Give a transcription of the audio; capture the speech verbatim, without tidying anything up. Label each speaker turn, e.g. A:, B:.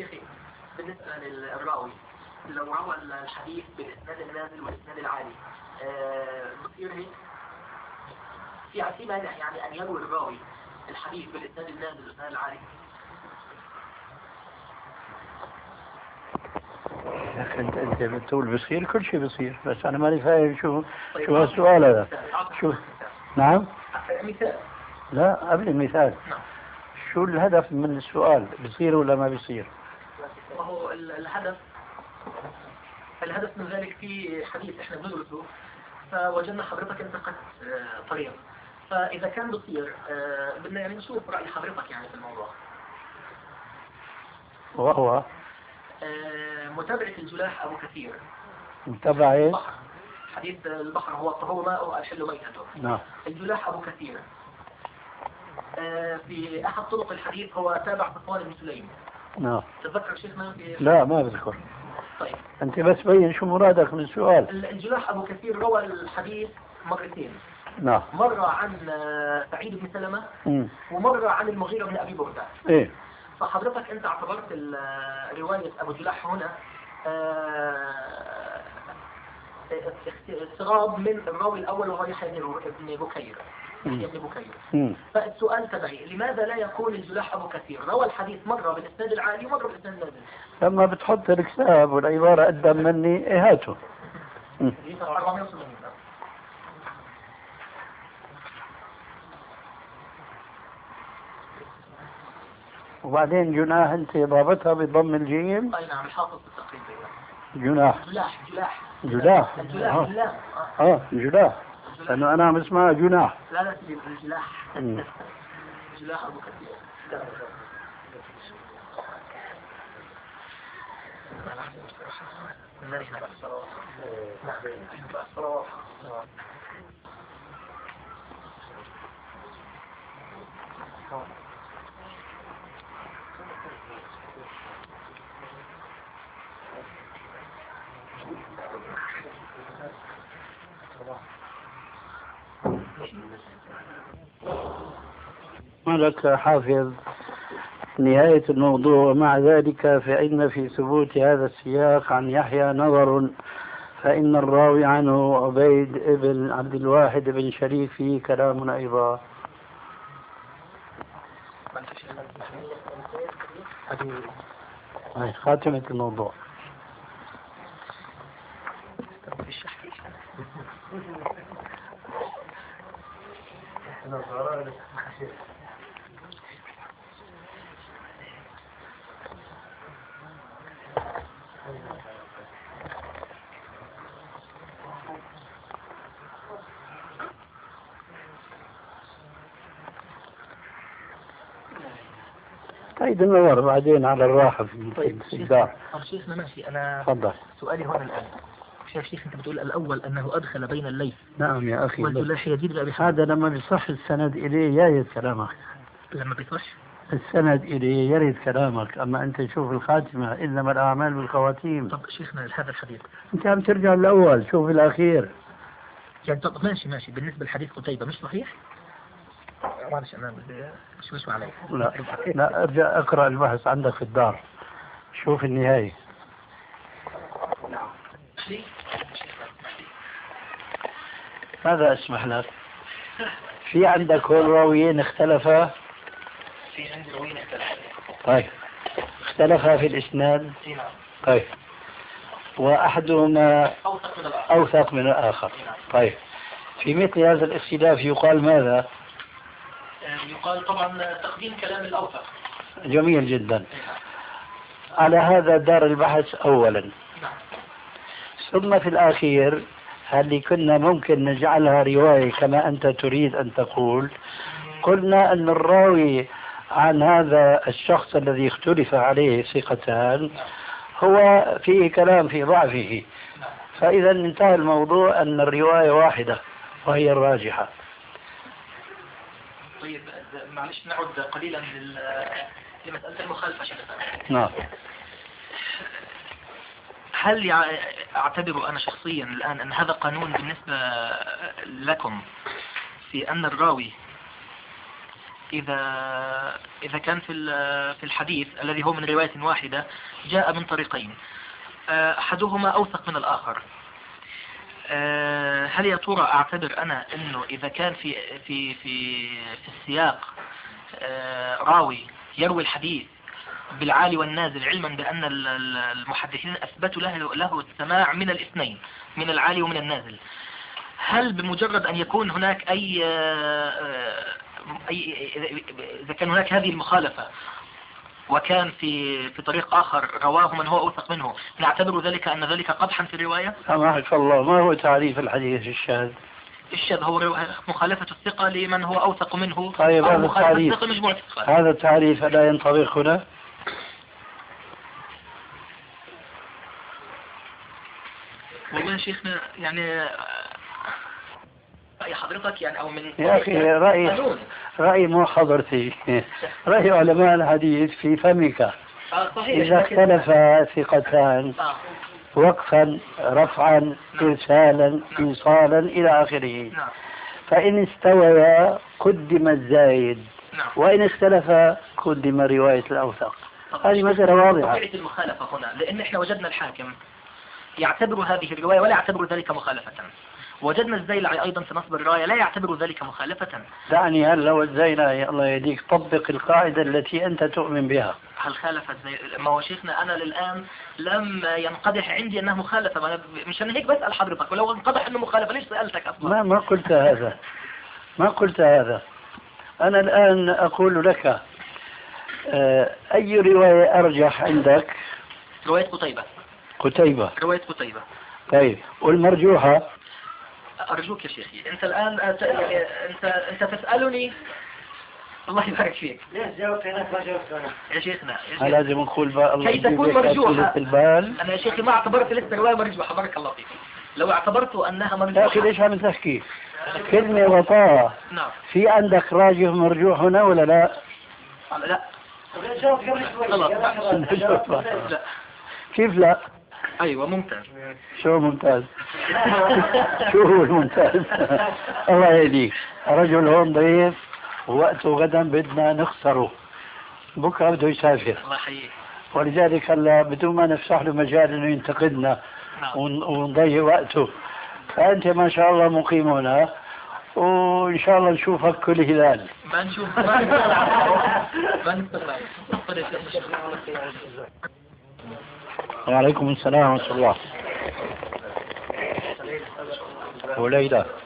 A: شيخي بالنسبة للراوي لو روى الحديث بالإسناد النازل والإسناد العالي بصير هيك في في مانع يعني أن يروي الراوي الحديث بالإسناد النازل والإسناد العالي؟
B: يا أخي أنت أنت بتقول بصير كل شيء بصير، بس أنا ماني فاهم شو طيب شو هالسؤال هذا؟ شو نعم؟
A: مثال.
B: لا قبل المثال.
A: نعم.
B: شو الهدف من السؤال؟ بصير ولا ما بصير؟
A: وهو الهدف الهدف من ذلك في حديث احنا بندرسه فوجدنا حضرتك انت قد طريق، فاذا كان بصير بدنا يعني نشوف راي حضرتك يعني في الموضوع.
B: وهو
A: متابعة الجلاح ابو كثير.
B: متابعة
A: البحر. حديث البحر هو الطهور ماءه الحل ميتته.
B: نعم.
A: الجلاح ابو كثير في احد طرق الحديث هو تابع صفوان بن سليم.
B: نعم.
A: تذكر شيخنا في
B: لا ما بذكر.
A: طيب
B: أنت بس بين شو مرادك من السؤال.
A: الجلاح أبو كثير روى الحديث مرتين.
B: نعم.
A: مرة عن سعيد بن سلمة
B: م.
A: ومرة عن المغيرة بن أبي بردة.
B: إيه.
A: فحضرتك أنت اعتبرت رواية أبو جلاح هنا استغراب من الراوي الأول وهو يحيى بن بكير. يحيى بن بكير. فالسؤال تبعي لماذا لا يكون الجلاح أبو كثير روى الحديث مرة بالإسناد العالي ومرة بالإسناد النازل؟
B: لما بتحط الكتاب والعبارة قدام مني إيه هاته. وبعدين جناح أنت ضابطها بضم الجيم؟
A: أي نعم الحافظ بالتقريب.
B: جناح.
A: جلاح جلاح.
B: جلاح.
A: الجلاح
B: آه.
A: جلاح.
B: اه جلاح. لأنه أنا عم اسمها جناح.
A: لا لا سيدي الجلاح. جلاح أبو كثير.
B: مالك حافظ نهاية الموضوع. ومع ذلك فإن في ثبوت هذا السياق عن يحيى نظر، فإن الراوي عنه عبيد بن عبد الواحد بن شريك فيه كلام أيضا. هاي خاتمة الموضوع. عيد النظر بعدين على الراحة في الدار.
A: طيب شيخنا ماشي أنا
B: تفضل.
A: سؤالي هنا الآن شيخ شيخ أنت بتقول الأول أنه أدخل بين الليث.
B: نعم يا أخي.
A: والجلاح يزيد بأبي
B: هذا لما بيصح السند إليه يرد كلامك.
A: لما بيصح
B: السند إليه يرد كلامك، أما أنت شوف الخاتمة إنما الأعمال بالخواتيم.
A: طب شيخنا هذا الحديث
B: أنت عم ترجع الأول شوف الأخير.
A: يعني طب ماشي ماشي بالنسبة لحديث قتيبة مش صحيح؟ معلش أنا بدي شو شو علي.
B: لا لا ارجع اقرأ البحث عندك في الدار شوف النهاية. ماذا اسمح لك؟ في عندك هون راويين اختلفا؟
A: في عندي راويين اختلفا.
B: طيب اختلفا في الإسناد؟ طيب وأحدهما أوثق من الآخر. طيب في مثل هذا الاختلاف يقال ماذا؟
A: يقال طبعا تقديم كلام الأوثق.
B: جميل جدا. على هذا دار البحث أولا. ثم في الأخير هل كنا ممكن نجعلها رواية كما أنت تريد أن تقول؟ قلنا أن الراوي عن هذا الشخص الذي اختلف عليه ثقتان هو فيه كلام في ضعفه، فإذا انتهى الموضوع أن الرواية واحدة وهي الراجحة.
A: طيب معلش نعود قليلا لمسألة المخالفة شخصا.
B: نعم.
A: هل أعتبر أنا شخصيا الآن أن هذا قانون بالنسبة لكم في أن الراوي إذا إذا كان في في الحديث الذي هو من رواية واحدة جاء من طريقين أحدهما أوثق من الآخر، هل يا ترى أعتبر أنا أنه إذا كان في في في في السياق راوي يروي الحديث بالعالي والنازل، علما بأن المحدثين أثبتوا له له السماع من الاثنين، من العالي ومن النازل، هل بمجرد أن يكون هناك أي, أي إذا كان هناك هذه المخالفة وكان في في طريق آخر رواه من هو أوثق منه، نعتبر ذلك أن ذلك قدحا في الرواية؟
B: سامحك الله، ما هو تعريف الحديث الشاذ؟
A: الشاذ هو مخالفة الثقة لمن هو أوثق منه.
B: طيب هذا التعريف، هذا التعريف لا ينطبق هنا؟
A: والله يا شيخنا يعني رأي حضرتك يعني أو من
B: يا أخي رأي رأي مو حضرتي رأي علماء الحديث في فمك.
A: آه صحيح.
B: إذا اختلف ثقتان
A: آه.
B: وقفا رفعا
A: نعم.
B: إرسالا
A: نعم.
B: إنصالا إلى آخره،
A: نعم.
B: فإن استويا قدم الزايد،
A: نعم.
B: وإن اختلف قدم رواية الأوثق. هذه مسألة واضحة.
A: طبيعة المخالفة هنا، لأن إحنا وجدنا الحاكم يعتبر هذه الرواية ولا يعتبر ذلك مخالفة، وجدنا الزيلعي أيضا في نصب الراية لا يعتبر ذلك مخالفة.
B: دعني هل لو الزيلعي الله يهديك طبق القاعدة التي أنت تؤمن بها.
A: هل خالف الزيلعي؟ ما هو شيخنا أنا للآن لم ينقدح عندي أنها مخالفة، ما مشان هيك بسأل حضرتك، ولو انقدح أنه مخالفة ليش سألتك أصلا؟
B: ما ما قلت هذا، ما قلت هذا. أنا الآن أقول لك أي رواية أرجح عندك؟
A: رواية قتيبة.
B: قتيبة.
A: رواية قتيبة.
B: طيب والمرجوحة؟
A: أرجوك يا شيخي أنت الآن أنت أنت, أنت تسألني، الله يبارك فيك.
C: ليش جاوبت هناك ما جاوبت هنا؟
A: يا شيخنا
B: هل لازم نقول بقى الله
A: كي تكون مرجوحة؟
B: البال؟
A: أنا يا شيخي ما اعتبرت لسه رواية مرجوحة، بارك الله فيك. لو اعتبرت أنها مرجوحة.
B: يا أخي ليش عم تحكي؟ كلمة وطاعة.
A: نعم.
B: في عندك راجح مرجوح هنا ولا لا؟
A: لا.
C: جاوب قبل شوي.
A: لا.
B: كيف لا؟
A: أيوة ممتاز.
B: شو ممتاز؟ شو هو الممتاز؟ الله يهديك، رجل هون ضيف ووقته غدا بدنا نخسره، بكره بده يسافر.
A: الله يحييك.
B: ولذلك هلا بدون ما نفسح له مجال انه ينتقدنا ونضيع وقته، فانت ما شاء الله مقيم هنا وان شاء الله نشوفك كل هلال.
A: ما نشوف ما نستغرب.
B: وعليكم السلام ورحمة الله. وليلى